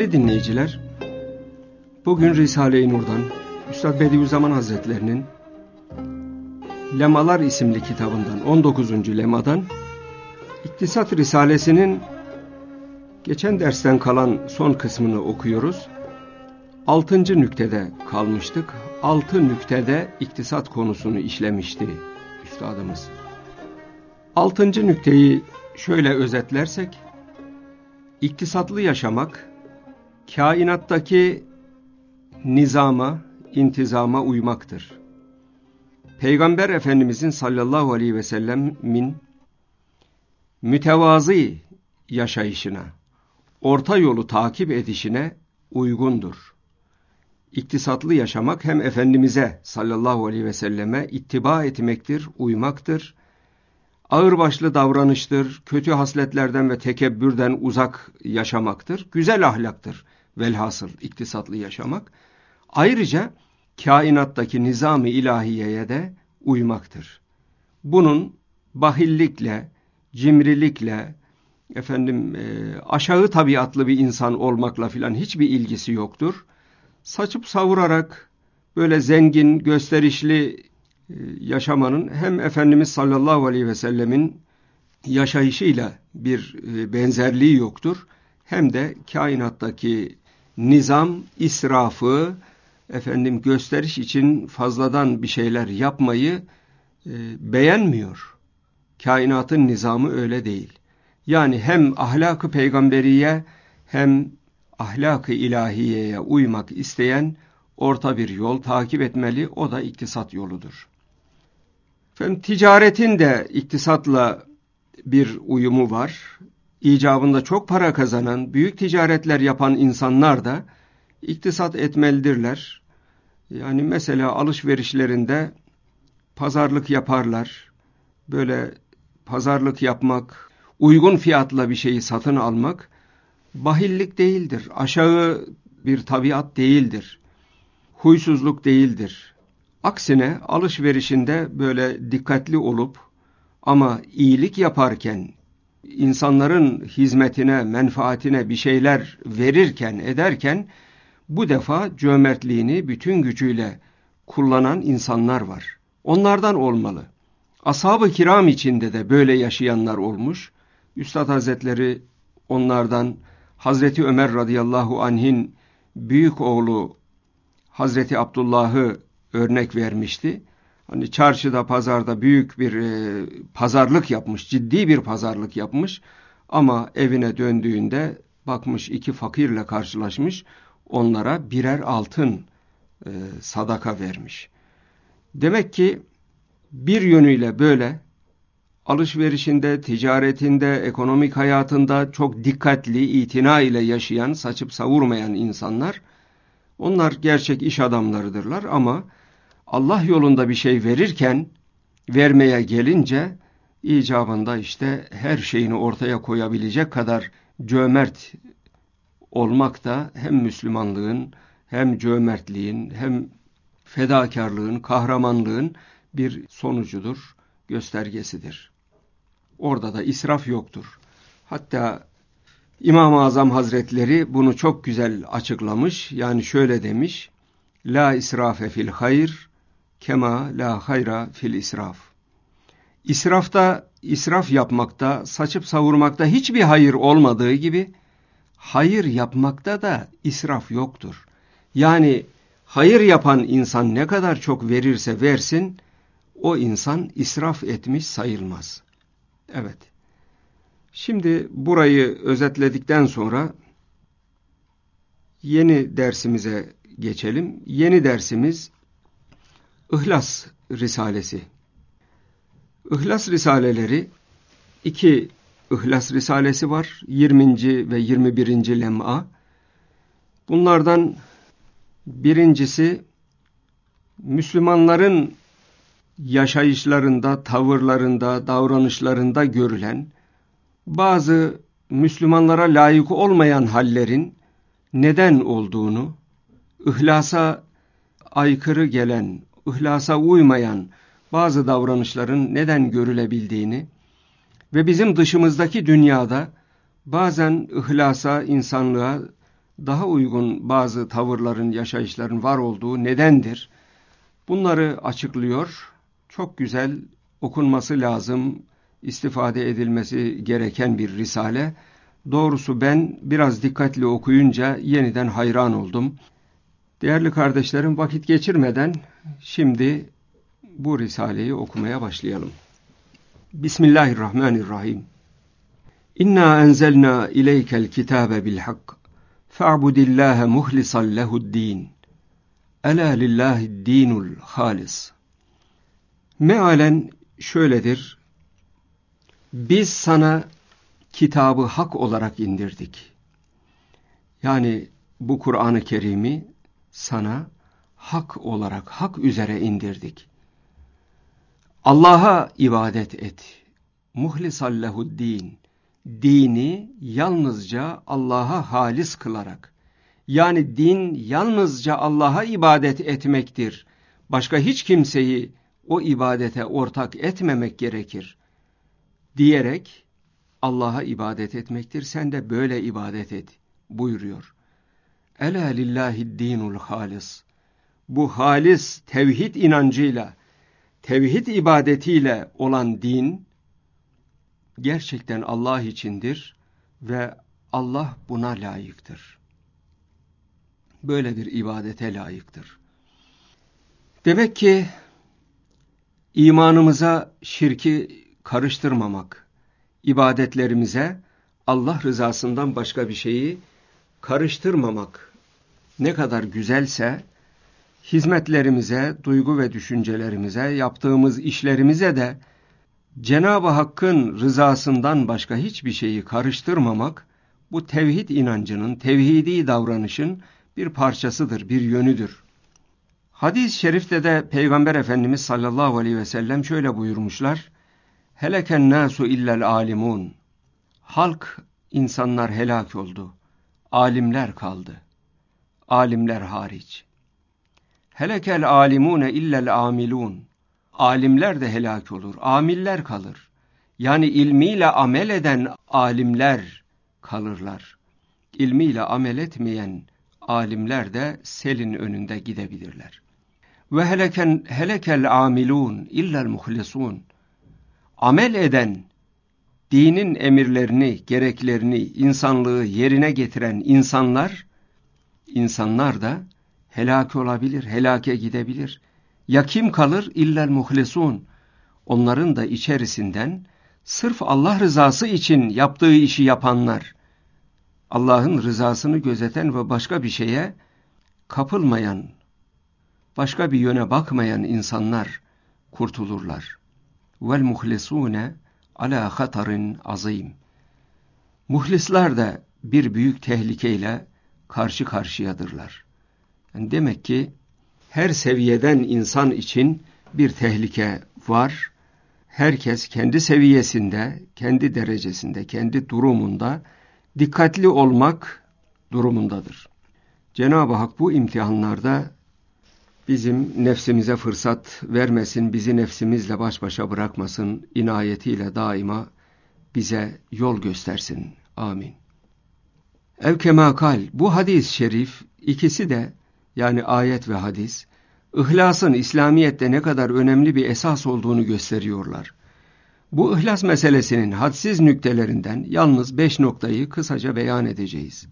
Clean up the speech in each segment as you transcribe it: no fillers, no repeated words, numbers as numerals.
Değerli dinleyiciler, bugün Risale-i Nur'dan Üstad Bediüzzaman Hazretlerinin Lemalar isimli kitabından 19. lemadan İktisat Risalesi'nin geçen dersten kalan son kısmını okuyoruz. 6. nüktede kalmıştık. 6 nüktede iktisat konusunu işlemişti üstadımız. 6. nükteyi şöyle özetlersek, iktisatlı yaşamak, kainattaki nizama, intizama uymaktır. Peygamber Efendimizin sallallahu aleyhi ve sellemin mütevazı yaşayışına, orta yolu takip edişine uygundur. İktisatlı yaşamak hem Efendimiz'e sallallahu aleyhi ve selleme ittiba etmektir, uymaktır. Ağırbaşlı davranıştır, kötü hasletlerden ve tekebbürden uzak yaşamaktır. Güzel ahlaktır velhasıl iktisatlı yaşamak. Ayrıca kainattaki nizam-ı ilahiyeye de uymaktır. Bunun bahillikle, cimrilikle, aşağı tabiatlı bir insan olmakla filan hiçbir ilgisi yoktur. Saçıp savurarak böyle zengin, gösterişli yaşamanın hem Efendimiz sallallahu aleyhi ve sellemin yaşayışıyla bir benzerliği yoktur. Hem de kainattaki nizam, israfı, gösteriş için fazladan bir şeyler yapmayı beğenmiyor. Kainatın nizamı öyle değil. Yani hem ahlak-ı peygamberiye hem ahlak-ı ilahiyeye uymak isteyen orta bir yol takip etmeli. O da iktisat yoludur. Ticaretin de iktisatla bir uyumu var. İcabında çok para kazanan, büyük ticaretler yapan insanlar da iktisat etmelidirler. Yani mesela alışverişlerinde pazarlık yaparlar. Böyle pazarlık yapmak, uygun fiyatla bir şeyi satın almak bahillik değildir. Aşağı bir tabiat değildir. Huysuzluk değildir. Aksine alışverişinde böyle dikkatli olup ama iyilik yaparken, insanların hizmetine, menfaatine bir şeyler verirken, ederken bu defa cömertliğini bütün gücüyle kullanan insanlar var. Onlardan olmalı. Ashab-ı kiram içinde de böyle yaşayanlar olmuş. Üstad Hazretleri onlardan Hazreti Ömer radıyallahu anh'in büyük oğlu Hazreti Abdullah'ı örnek vermişti. Hani çarşıda, pazarda büyük bir pazarlık yapmış, ciddi bir pazarlık yapmış. Ama evine döndüğünde bakmış iki fakirle karşılaşmış, onlara birer altın sadaka vermiş. Demek ki bir yönüyle böyle alışverişinde, ticaretinde, ekonomik hayatında çok dikkatli, itina ile yaşayan, saçıp savurmayan insanlar, onlar gerçek iş adamlarıdırlar ama Allah yolunda bir şey verirken, vermeye gelince icabında işte her şeyini ortaya koyabilecek kadar cömert olmak da hem Müslümanlığın, hem cömertliğin, hem fedakarlığın, kahramanlığın bir sonucudur, göstergesidir. Orada da israf yoktur. Hatta İmam-ı Azam Hazretleri bunu çok güzel açıklamış. Yani şöyle demiş: La israfe fil hayr, kema la hayra fil israf. İsrafta, israf yapmakta, saçıp savurmakta hiçbir hayır olmadığı gibi, hayır yapmakta da israf yoktur. Yani hayır yapan insan ne kadar çok verirse versin, o insan israf etmiş sayılmaz. Evet. Şimdi burayı özetledikten sonra yeni dersimize geçelim. Yeni dersimiz İhlas Risalesi. İhlas Risaleleri, 2 İhlas Risalesi var. 20. ve 21. lem'a. Bunlardan birincisi Müslümanların yaşayışlarında, tavırlarında, davranışlarında görülen bazı Müslümanlara layık olmayan hallerin neden olduğunu, ihlasa aykırı gelen, ihlasa uymayan bazı davranışların neden görülebildiğini ve bizim dışımızdaki dünyada bazen ihlasa, insanlığa daha uygun bazı tavırların, yaşayışların var olduğu nedendir? Bunları açıklıyor. Çok güzel, okunması lazım, istifade edilmesi gereken bir risale. Doğrusu ben biraz dikkatli okuyunca yeniden hayran oldum. Değerli kardeşlerim, vakit geçirmeden şimdi bu risaleyi okumaya başlayalım. Bismillahirrahmanirrahim. İnna enzelna ileykel kitabe bil hak. Fa'budillâhe muhlisan lehu'd-din. Ela lillahi'd-dinul halis. Mealen şöyledir. Biz sana kitabı hak olarak indirdik. Yani bu Kur'an-ı Kerim'i sana hak olarak, hak üzere indirdik. Allah'a ibadet et. Muhlisan lehu'd-din. Dini yalnızca Allah'a halis kılarak. Yani din yalnızca Allah'a ibadet etmektir. Başka hiç kimseyi o ibadete ortak etmemek gerekir. Diyerek Allah'a ibadet etmektir. Sen de böyle ibadet et buyuruyor. Ela lillahi'd-dinul halis. Bu halis tevhid inancıyla, tevhid ibadetiyle olan din gerçekten Allah içindir ve Allah buna layıktır. Böyle bir ibadete layıktır. Demek ki imanımıza şirki karıştırmamak, ibadetlerimize Allah rızasından başka bir şeyi karıştırmamak ne kadar güzelse, hizmetlerimize, duygu ve düşüncelerimize, yaptığımız işlerimize de Cenab-ı Hakk'ın rızasından başka hiçbir şeyi karıştırmamak, bu tevhid inancının, tevhidi davranışın bir parçasıdır, bir yönüdür. Hadis-i şerifte de Peygamber Efendimiz sallallahu aleyhi ve sellem şöyle buyurmuşlar. Heleken nasu illel alimun. Halk, insanlar helak oldu. Alimler kaldı. Alimler hariç. Helekel alimune illel amilun. Alimler de helak olur. Amiller kalır. Yani ilmiyle amel eden alimler kalırlar. İlmiyle amel etmeyen alimler de selin önünde gidebilirler. Ve helekel amilun illel muhlisun. Amel eden, dinin emirlerini, gereklerini, insanlığı yerine getiren insanlar da helak olabilir, helake gidebilir. Ya kim kalır? İllel muhlisun. Onların da içerisinden sırf Allah rızası için yaptığı işi yapanlar, Allah'ın rızasını gözeten ve başka bir şeye kapılmayan, başka bir yöne bakmayan insanlar kurtulurlar. Vel muhlisune ala hatarin azim. Muhlisler de bir büyük tehlikeyle karşı karşıyadırlar. Yani demek ki her seviyeden insan için bir tehlike var. Herkes kendi seviyesinde, kendi derecesinde, kendi durumunda dikkatli olmak durumundadır. Cenab-ı Hak bu imtihanlarda bizim nefsimize fırsat vermesin, bizi nefsimizle baş başa bırakmasın, inayetiyle daima bize yol göstersin. Amin. Evkemakal, bu hadis-i şerif ikisi de yani ayet ve hadis, İhlasın İslamiyet'te ne kadar önemli bir esas olduğunu gösteriyorlar. Bu ihlas meselesinin hadsiz nüktelerinden yalnız 5 noktayı kısaca beyan edeceğiz.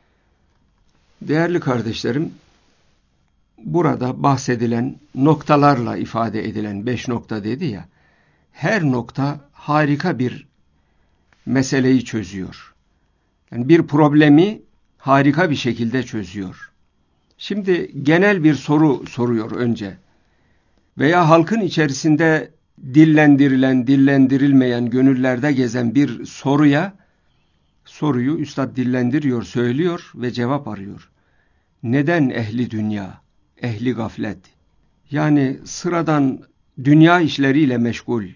Değerli kardeşlerim, burada bahsedilen noktalarla ifade edilen 5 nokta dedi ya, her nokta harika bir meseleyi çözüyor. Yani bir problemi harika bir şekilde çözüyor. Şimdi genel bir soru soruyor önce. Veya halkın içerisinde dillendirilen, dillendirilmeyen, gönüllerde gezen bir soruyu üstad dillendiriyor, söylüyor ve cevap arıyor. Neden ehli dünya, ehli gaflet? Yani sıradan dünya işleriyle meşgul,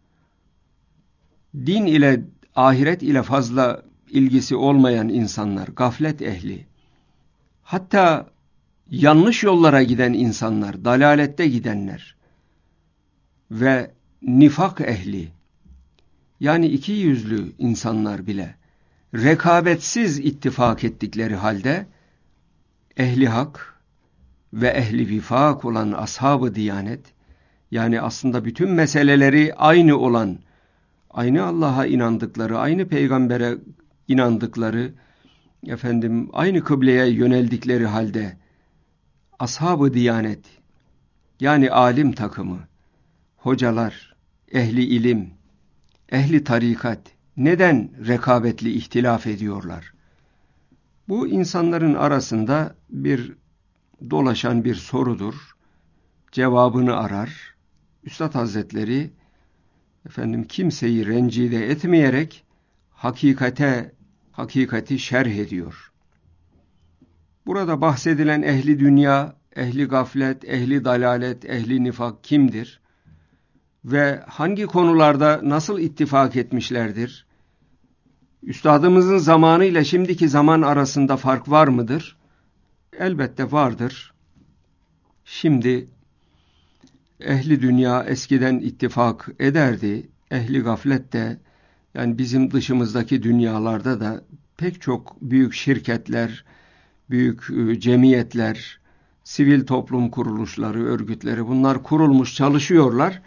din ile, ahiret ile fazla ilgisi olmayan insanlar, gaflet ehli, hatta yanlış yollara giden insanlar, dalalette gidenler ve nifak ehli, yani iki yüzlü insanlar bile rekabetsiz ittifak ettikleri halde ehli hak ve ehli vifak olan ashab-ı diyanet, yani aslında bütün meseleleri aynı olan, aynı Allah'a inandıkları, aynı peygambere inandıkları, aynı kıbleye yöneldikleri halde ashab-ı diyanet, yani alim takımı, hocalar, ehli ilim, ehli tarikat neden rekabetli ihtilaf ediyorlar? Bu insanların arasında bir dolaşan bir sorudur. Cevabını arar. Üstad Hazretleri kimseyi rencide etmeyerek hakikati şerh ediyor. Burada bahsedilen ehli dünya, ehli gaflet, ehli dalalet, ehli nifak kimdir? Ve hangi konularda nasıl ittifak etmişlerdir? Üstadımızın zamanı ile şimdiki zaman arasında fark var mıdır? Elbette vardır. Şimdi ehli dünya eskiden ittifak ederdi. Ehli gaflet de, yani bizim dışımızdaki dünyalarda da pek çok büyük şirketler, büyük cemiyetler, sivil toplum kuruluşları, örgütleri, bunlar kurulmuş çalışıyorlar.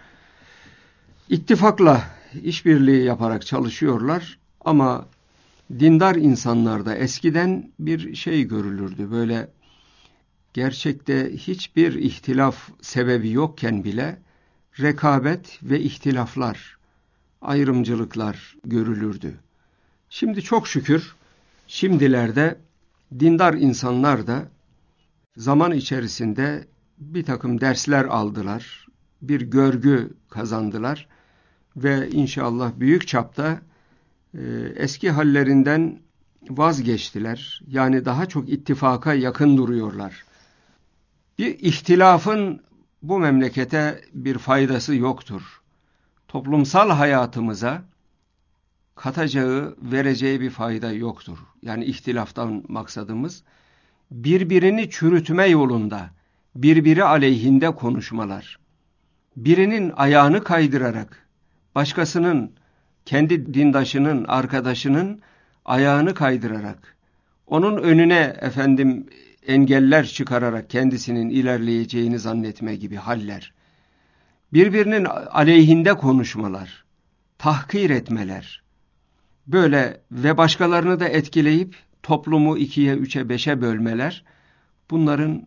İttifakla, işbirliği yaparak çalışıyorlar ama dindar insanlarda eskiden bir şey görülürdü. Böyle gerçekte hiçbir ihtilaf sebebi yokken bile rekabet ve ihtilaflar, ayrımcılıklar görülürdü. Şimdi çok şükür şimdilerde dindar insanlar da zaman içerisinde bir takım dersler aldılar, bir görgü kazandılar ve inşallah büyük çapta eski hallerinden vazgeçtiler. Yani daha çok ittifaka yakın duruyorlar. Bir ihtilafın bu memlekete bir faydası yoktur. Toplumsal hayatımıza katacağı, vereceği bir fayda yoktur. Yani ihtilaftan maksadımız birbirini çürütme yolunda, birbiri aleyhinde konuşmalar. Birinin ayağını kaydırarak, başkasının, kendi dindaşının, arkadaşının ayağını kaydırarak, onun önüne engeller çıkararak kendisinin ilerleyeceğini zannetme gibi haller. Birbirinin aleyhinde konuşmalar, tahkir etmeler, böyle ve başkalarını da etkileyip toplumu 2'ye, 3'e, 5'e bölmeler, bunların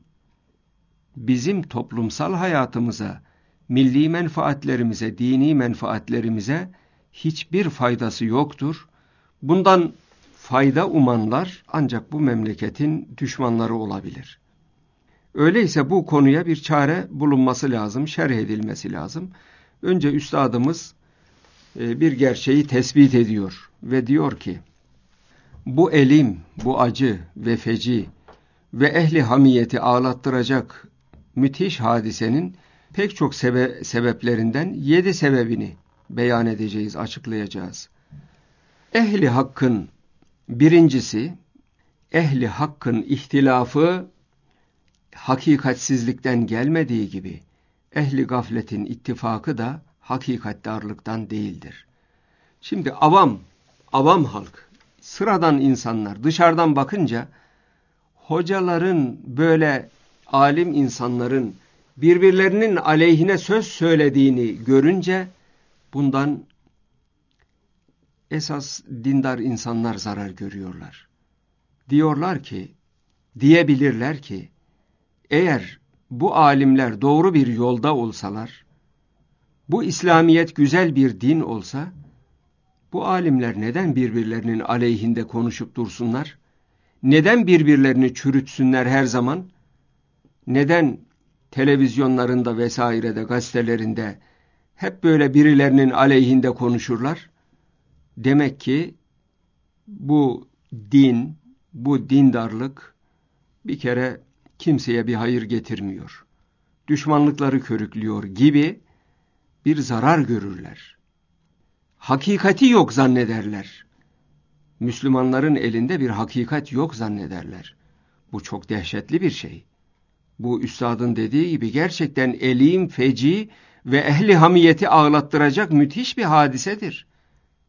bizim toplumsal hayatımıza, milli menfaatlerimize, dini menfaatlerimize hiçbir faydası yoktur. Bundan fayda umanlar ancak bu memleketin düşmanları olabilir. Öyleyse bu konuya bir çare bulunması lazım, şerh edilmesi lazım. Önce üstadımız bir gerçeği tespit ediyor ve diyor ki, bu elim, bu acı ve feci ve ehli hamiyeti ağlattıracak müthiş hadisenin pek çok sebeplerinden 7 sebebini beyan edeceğiz, açıklayacağız. Ehli hakkın birincisi, ehli hakkın ihtilafı hakikatsizlikten gelmediği gibi, ehli gafletin ittifakı da hakikatdarlıktan değildir. Şimdi avam halk, sıradan insanlar dışarıdan bakınca hocaların, böyle alim insanların birbirlerinin aleyhine söz söylediğini görünce bundan esas dindar insanlar zarar görüyorlar. Diyebilirler ki eğer bu alimler doğru bir yolda olsalar, bu İslamiyet güzel bir din olsa, bu alimler neden birbirlerinin aleyhinde konuşup dursunlar? Neden birbirlerini çürütsünler her zaman? Neden televizyonlarında vesairede, gazetelerinde hep böyle birilerinin aleyhinde konuşurlar? Demek ki bu din, bu dindarlık bir kere kimseye bir hayır getirmiyor. Düşmanlıkları körüklüyor gibi bir zarar görürler. Hakikati yok zannederler. Müslümanların elinde bir hakikat yok zannederler. Bu çok dehşetli bir şey. Bu üstadın dediği gibi gerçekten elim, feci ve ehli hamiyeti ağlattıracak müthiş bir hadisedir.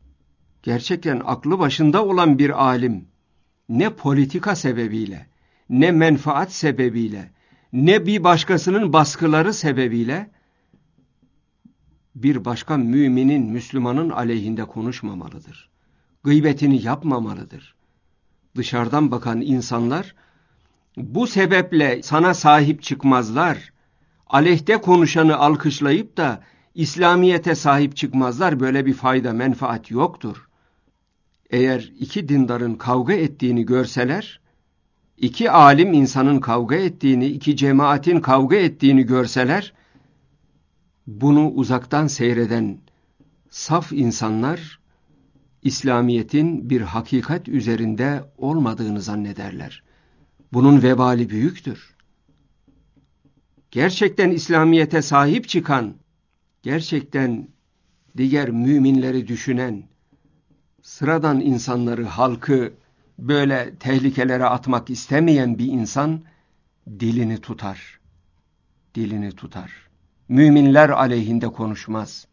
Gerçekten aklı başında olan bir alim ne politika sebebiyle, ne menfaat sebebiyle, ne bir başkasının baskıları sebebiyle bir başka müminin, Müslümanın aleyhinde konuşmamalıdır. Gıybetini yapmamalıdır. Dışarıdan bakan insanlar bu sebeple sana sahip çıkmazlar. Aleyhte konuşanı alkışlayıp da İslamiyet'e sahip çıkmazlar. Böyle bir fayda, menfaat yoktur. Eğer iki dindarın kavga ettiğini görseler, iki alim insanın kavga ettiğini, iki cemaatin kavga ettiğini görseler, bunu uzaktan seyreden saf insanlar, İslamiyet'in bir hakikat üzerinde olmadığını zannederler. Bunun vebali büyüktür. Gerçekten İslamiyet'e sahip çıkan, gerçekten diğer müminleri düşünen, sıradan insanları, halkı böyle tehlikelere atmak istemeyen bir insan dilini tutar. Dilini tutar. Müminler aleyhinde konuşmaz.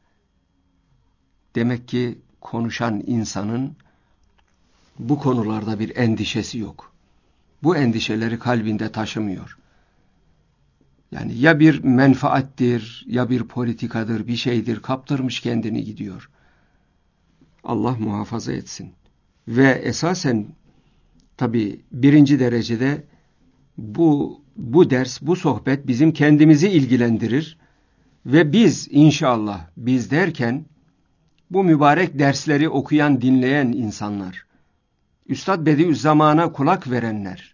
Demek ki konuşan insanın bu konularda bir endişesi yok. Bu endişeleri kalbinde taşımıyor. Yani ya bir menfaattir, ya bir politikadır, bir şeydir, kaptırmış kendini gidiyor. Allah muhafaza etsin. Ve esasen tabii birinci derecede bu ders, bu sohbet bizim kendimizi ilgilendirir. Ve biz inşallah, biz derken bu mübarek dersleri okuyan, dinleyen insanlar, Üstad Bediüzzaman'a kulak verenler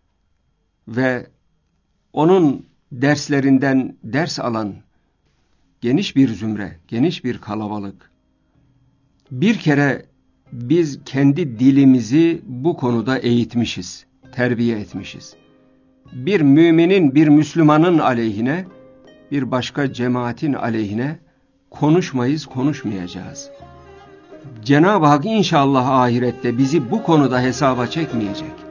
ve onun derslerinden ders alan geniş bir zümre, geniş bir kalabalık. Bir kere biz kendi dilimizi bu konuda eğitmişiz, terbiye etmişiz. Bir müminin, bir Müslümanın aleyhine, bir başka cemaatin aleyhine konuşmayız, konuşmayacağız. Cenab-ı Hak inşallah ahirette bizi bu konuda hesaba çekmeyecek.